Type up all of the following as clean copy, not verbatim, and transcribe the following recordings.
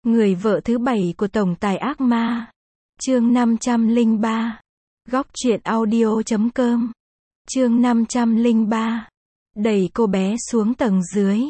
Người vợ thứ 7 của tổng tài ác ma. Chương 503. Góc truyện audio.com. Chương 503. Đẩy cô bé xuống tầng dưới.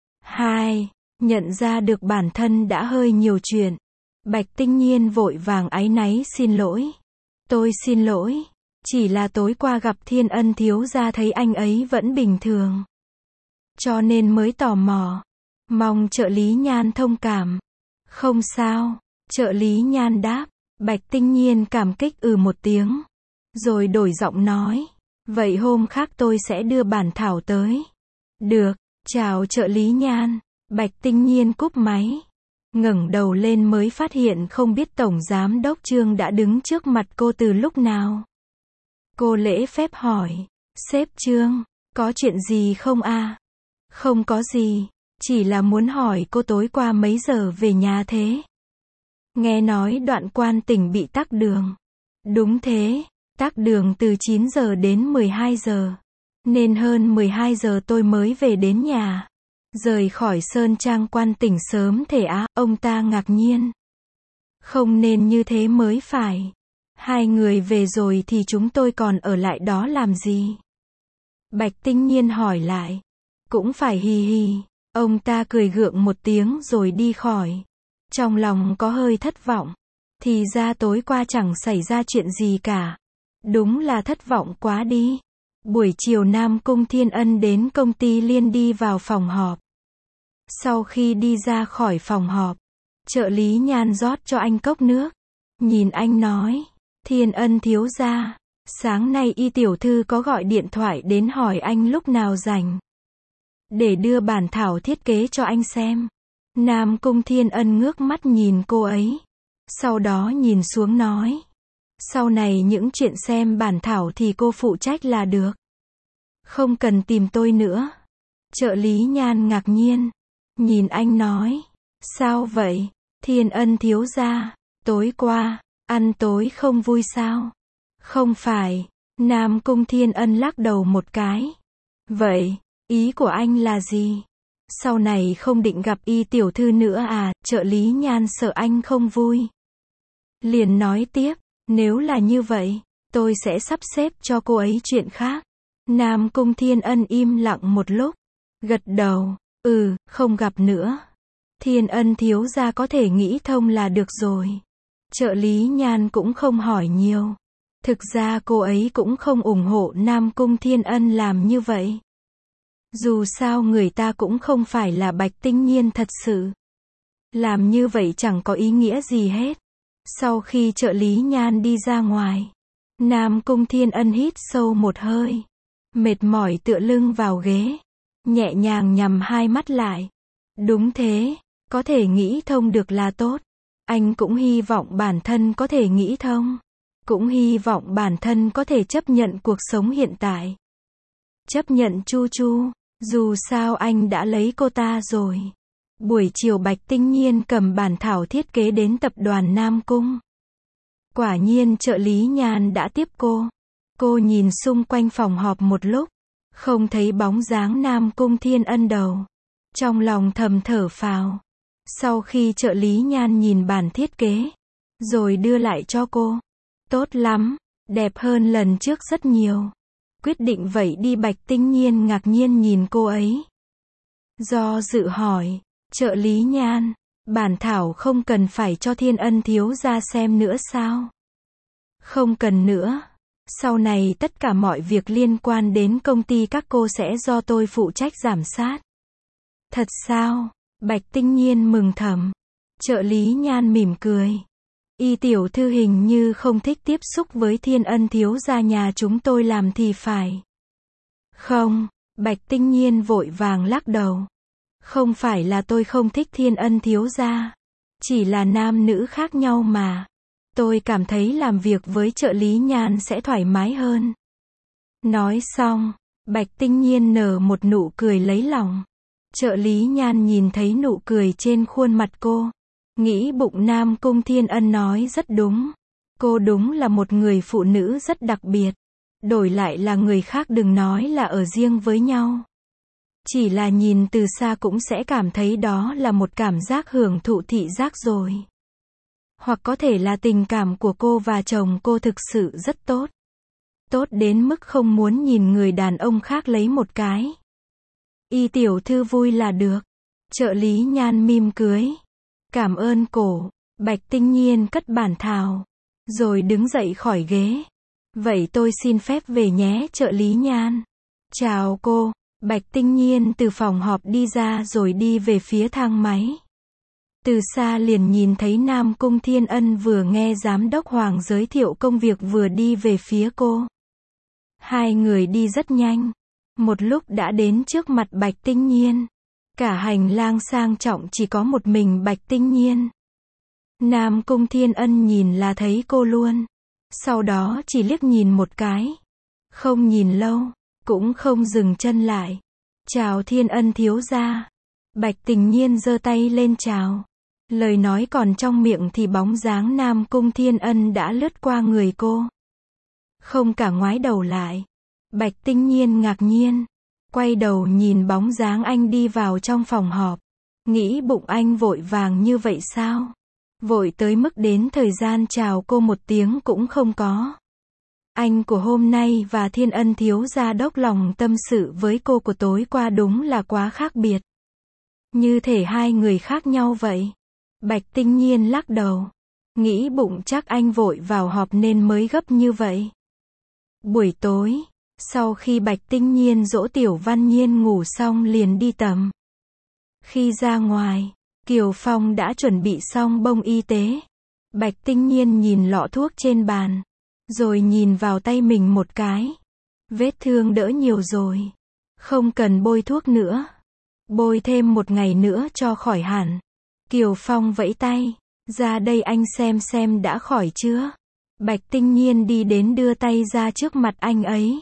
2. Nhận ra được bản thân đã hơi nhiều chuyện. Bạch Tinh Nhiên vội vàng áy náy xin lỗi. Tôi xin lỗi. Chỉ là tối qua gặp Thiên Ân thiếu gia thấy anh ấy vẫn bình thường. Cho nên mới tò mò. Mong trợ lý Nhan thông cảm. Không sao. Trợ lý Nhan đáp. Bạch Tinh Nhiên cảm kích một tiếng. Rồi đổi giọng nói. Vậy hôm khác tôi sẽ đưa bản thảo tới. Được. Chào trợ lý Nhan. Bạch Tinh Nhiên cúp máy. Ngẩng đầu lên mới phát hiện không biết tổng giám đốc Trương đã đứng trước mặt cô từ lúc nào. Cô lễ phép hỏi. Sếp Trương, có chuyện gì không à? Không có gì. Chỉ là muốn hỏi cô tối qua mấy giờ về nhà thế? Nghe nói Đoạn Quan tỉnh bị tắc đường. Đúng thế, tắc đường từ 9 giờ đến 12 giờ. Nên hơn 12 giờ tôi mới về đến nhà. Rời khỏi Sơn Trang Quan tỉnh sớm thể á, ông ta ngạc nhiên. Không nên như thế mới phải. Hai người về rồi thì chúng tôi còn ở lại đó làm gì? Bạch Tinh Nhiên hỏi lại. Cũng phải hì hì. Ông ta cười gượng một tiếng rồi đi khỏi. Trong lòng có hơi thất vọng. Thì ra tối qua chẳng xảy ra chuyện gì cả. Đúng là thất vọng quá đi. Buổi chiều Nam Cung Thiên Ân đến công ty liền đi vào phòng họp. Sau khi đi ra khỏi phòng họp, trợ lý Nhan rót cho anh cốc nước. Nhìn anh nói. Thiên Ân thiếu gia, sáng nay Y tiểu thư có gọi điện thoại đến hỏi anh lúc nào rảnh. Để đưa bản thảo thiết kế cho anh xem. Nam Cung Thiên Ân ngước mắt nhìn cô ấy. Sau đó nhìn xuống nói. Sau này những chuyện xem bản thảo thì cô phụ trách là được. Không cần tìm tôi nữa. Trợ lý Nhan ngạc nhiên. Nhìn anh nói. Sao vậy? Thiên Ân thiếu gia, tối qua, ăn tối không vui sao? Không phải. Nam Cung Thiên Ân lắc đầu một cái. Vậy, ý của anh là gì? Sau này không định gặp Y tiểu thư nữa à? Trợ lý Nhan sợ anh không vui. Liền nói tiếp, nếu là như vậy, tôi sẽ sắp xếp cho cô ấy chuyện khác. Nam Cung Thiên Ân im lặng một lúc. Gật đầu, không gặp nữa. Thiên Ân thiếu gia có thể nghĩ thông là được rồi. Trợ lý Nhan cũng không hỏi nhiều. Thực ra cô ấy cũng không ủng hộ Nam Cung Thiên Ân làm như vậy. Dù sao người ta cũng không phải là Bạch Tinh Nhiên thật sự. Làm như vậy chẳng có ý nghĩa gì hết. Sau khi trợ lý Nhan đi ra ngoài, Nam Cung Thiên Ân hít sâu một hơi. Mệt mỏi tựa lưng vào ghế. Nhẹ nhàng nhắm hai mắt lại. Đúng thế, có thể nghĩ thông được là tốt. Anh cũng hy vọng bản thân có thể nghĩ thông. Cũng hy vọng bản thân có thể chấp nhận cuộc sống hiện tại. Chấp nhận Chu Chu. Dù sao anh đã lấy cô ta rồi. Buổi chiều Bạch Tinh Nhiên cầm bản thảo thiết kế đến tập đoàn Nam Cung. Quả nhiên trợ lý Nhan đã tiếp cô. Cô nhìn xung quanh phòng họp một lúc. Không thấy bóng dáng Nam Cung Thiên Ân đâu. Trong lòng thầm thở phào. Sau khi trợ lý Nhan nhìn bản thiết kế, rồi đưa lại cho cô. Tốt lắm, đẹp hơn lần trước rất nhiều. Quyết định vậy đi. Bạch Tinh Nhiên ngạc nhiên nhìn cô ấy. Do dự hỏi, trợ lý Nhan, bản thảo không cần phải cho Thiên Ân thiếu gia xem nữa sao? Không cần nữa. Sau này tất cả mọi việc liên quan đến công ty các cô sẽ do tôi phụ trách giám sát. Thật sao? Bạch Tinh Nhiên mừng thầm. Trợ lý Nhan mỉm cười. Y tiểu thư hình như không thích tiếp xúc với Thiên Ân thiếu gia nhà chúng tôi làm thì phải. Không, Bạch Tinh Nhiên vội vàng lắc đầu. Không phải là tôi không thích Thiên Ân thiếu gia. Chỉ là nam nữ khác nhau mà. Tôi cảm thấy làm việc với trợ lý Nhan sẽ thoải mái hơn. Nói xong, Bạch Tinh Nhiên nở một nụ cười lấy lòng. Trợ lý Nhan nhìn thấy nụ cười trên khuôn mặt cô. Nghĩ bụng Nam Cung Thiên Ân nói rất đúng. Cô đúng là một người phụ nữ rất đặc biệt. Đổi lại là người khác đừng nói là ở riêng với nhau. Chỉ là nhìn từ xa cũng sẽ cảm thấy đó là một cảm giác hưởng thụ thị giác rồi. Hoặc có thể là tình cảm của cô và chồng cô thực sự rất tốt. Tốt đến mức không muốn nhìn người đàn ông khác lấy một cái. Y tiểu thư vui là được. Trợ lý Nhan mỉm cười. Cảm ơn cổ. Bạch Tinh Nhiên cất bản thảo. Rồi đứng dậy khỏi ghế. Vậy tôi xin phép về nhé trợ lý Nhan. Chào cô. Bạch Tinh Nhiên từ phòng họp đi ra rồi đi về phía thang máy. Từ xa liền nhìn thấy Nam Cung Thiên Ân vừa nghe giám đốc Hoàng giới thiệu công việc vừa đi về phía cô. Hai người đi rất nhanh. Một lúc đã đến trước mặt Bạch Tinh Nhiên. Cả hành lang sang trọng chỉ có một mình Bạch Tinh Nhiên. Nam Cung Thiên Ân nhìn là thấy cô luôn. Sau đó chỉ liếc nhìn một cái. Không nhìn lâu, cũng không dừng chân lại. Chào Thiên Ân thiếu gia. Bạch Tinh Nhiên giơ tay lên chào. Lời nói còn trong miệng thì bóng dáng Nam Cung Thiên Ân đã lướt qua người cô. Không cả ngoái đầu lại. Bạch Tinh Nhiên ngạc nhiên. Quay đầu nhìn bóng dáng anh đi vào trong phòng họp. Nghĩ bụng anh vội vàng như vậy sao? Vội tới mức đến thời gian chào cô một tiếng cũng không có. Anh của hôm nay và Thiên Ân thiếu gia đốc lòng tâm sự với cô của tối qua đúng là quá khác biệt. Như thể hai người khác nhau vậy. Bạch Tinh Nhiên lắc đầu. Nghĩ bụng chắc anh vội vào họp nên mới gấp như vậy. Buổi tối, sau khi Bạch Tinh Nhiên dỗ Tiểu Văn Nhiên ngủ xong liền đi tắm. Khi ra ngoài, Kiều Phong đã chuẩn bị xong bông y tế. Bạch Tinh Nhiên nhìn lọ thuốc trên bàn. Rồi nhìn vào tay mình một cái. Vết thương đỡ nhiều rồi. Không cần bôi thuốc nữa. Bôi thêm một ngày nữa cho khỏi hẳn. Kiều Phong vẫy tay. Ra đây anh xem đã khỏi chưa. Bạch Tinh Nhiên đi đến đưa tay ra trước mặt anh ấy.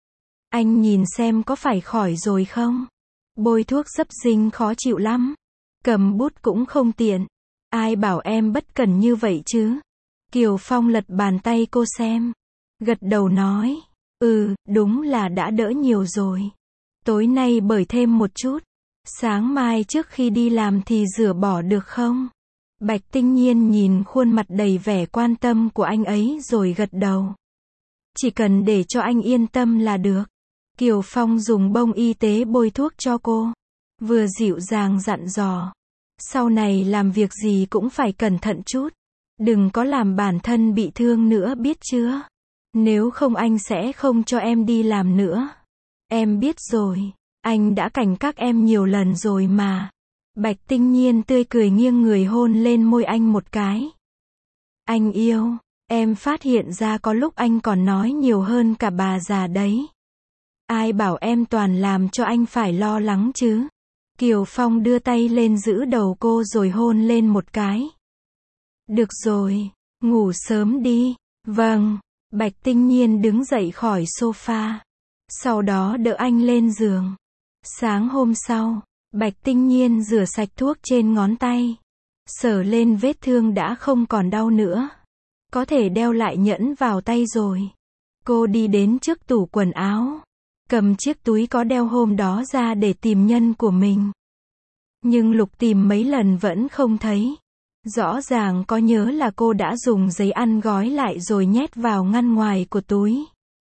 Anh nhìn xem có phải khỏi rồi không? Bôi thuốc dấp dinh khó chịu lắm. Cầm bút cũng không tiện. Ai bảo em bất cẩn như vậy chứ? Kiều Phong lật bàn tay cô xem. Gật đầu nói. Đúng là đã đỡ nhiều rồi. Tối nay bởi thêm một chút. Sáng mai trước khi đi làm thì rửa bỏ được không? Bạch Tinh Nhiên nhìn khuôn mặt đầy vẻ quan tâm của anh ấy rồi gật đầu. Chỉ cần để cho anh yên tâm là được. Kiều Phong dùng bông y tế bôi thuốc cho cô. Vừa dịu dàng dặn dò. Sau này làm việc gì cũng phải cẩn thận chút. Đừng có làm bản thân bị thương nữa biết chưa? Nếu không anh sẽ không cho em đi làm nữa. Em biết rồi. Anh đã cảnh các em nhiều lần rồi mà. Bạch Tinh Nhiên tươi cười nghiêng người hôn lên môi anh một cái. Anh yêu. Em phát hiện ra có lúc anh còn nói nhiều hơn cả bà già đấy. Ai bảo em toàn làm cho anh phải lo lắng chứ? Kiều Phong đưa tay lên giữ đầu cô rồi hôn lên một cái. Được rồi, ngủ sớm đi. Vâng. Bạch Tinh Nhiên đứng dậy khỏi sofa. Sau đó đỡ anh lên giường. Sáng hôm sau, Bạch Tinh Nhiên rửa sạch thuốc trên ngón tay. Sờ lên vết thương đã không còn đau nữa. Có thể đeo lại nhẫn vào tay rồi. Cô đi đến trước tủ quần áo. Cầm chiếc túi có đeo hôm đó ra để tìm nhân của mình. Nhưng lục tìm mấy lần vẫn không thấy. Rõ ràng có nhớ là cô đã dùng giấy ăn gói lại rồi nhét vào ngăn ngoài của túi.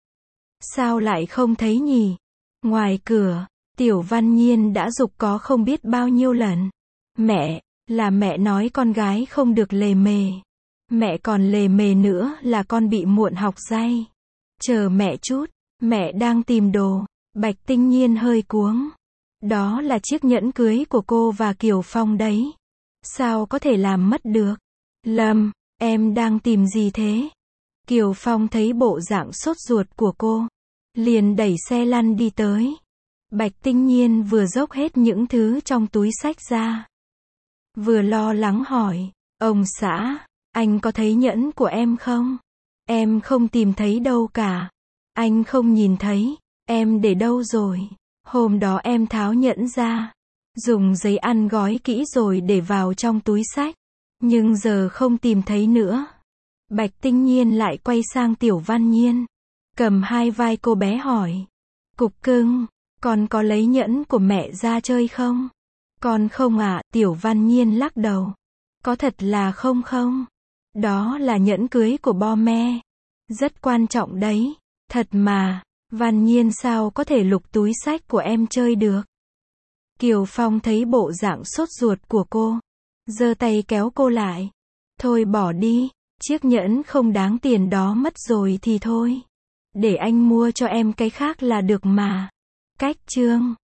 Sao lại không thấy nhỉ? Ngoài cửa, Tiểu Văn Nhiên đã giục có không biết bao nhiêu lần. Mẹ, là mẹ nói con gái không được lề mề. Mẹ còn lề mề nữa là con bị muộn học day. Chờ mẹ chút, mẹ đang tìm đồ. Bạch Tinh Nhiên hơi cuống. Đó là chiếc nhẫn cưới của cô và Kiều Phong đấy. Sao có thể làm mất được? Lâm, em đang tìm gì thế? Kiều Phong thấy bộ dạng sốt ruột của cô. Liền đẩy xe lăn đi tới. Bạch Tinh Nhiên vừa dốc hết những thứ trong túi xách ra. Vừa lo lắng hỏi. Ông xã, anh có thấy nhẫn của em không? Em không tìm thấy đâu cả. Anh không nhìn thấy. Em để đâu rồi? Hôm đó em tháo nhẫn ra. Dùng giấy ăn gói kỹ rồi để vào trong túi xách. Nhưng giờ không tìm thấy nữa. Bạch Tinh Nhiên lại quay sang Tiểu Văn Nhiên. Cầm hai vai cô bé hỏi. Cục cưng, Con có lấy nhẫn của mẹ ra chơi không? Con không ạ, Tiểu Văn Nhiên lắc đầu. Có thật là không không? Đó là nhẫn cưới của bo me. Rất quan trọng đấy. Thật mà, Văn Nhiên sao có thể lục túi xách của em chơi được? Kiều Phong thấy bộ dạng sốt ruột của cô, giơ tay kéo cô lại. Thôi bỏ đi, chiếc nhẫn không đáng tiền đó mất rồi thì thôi. Để anh mua cho em cái khác là được mà. Cách chương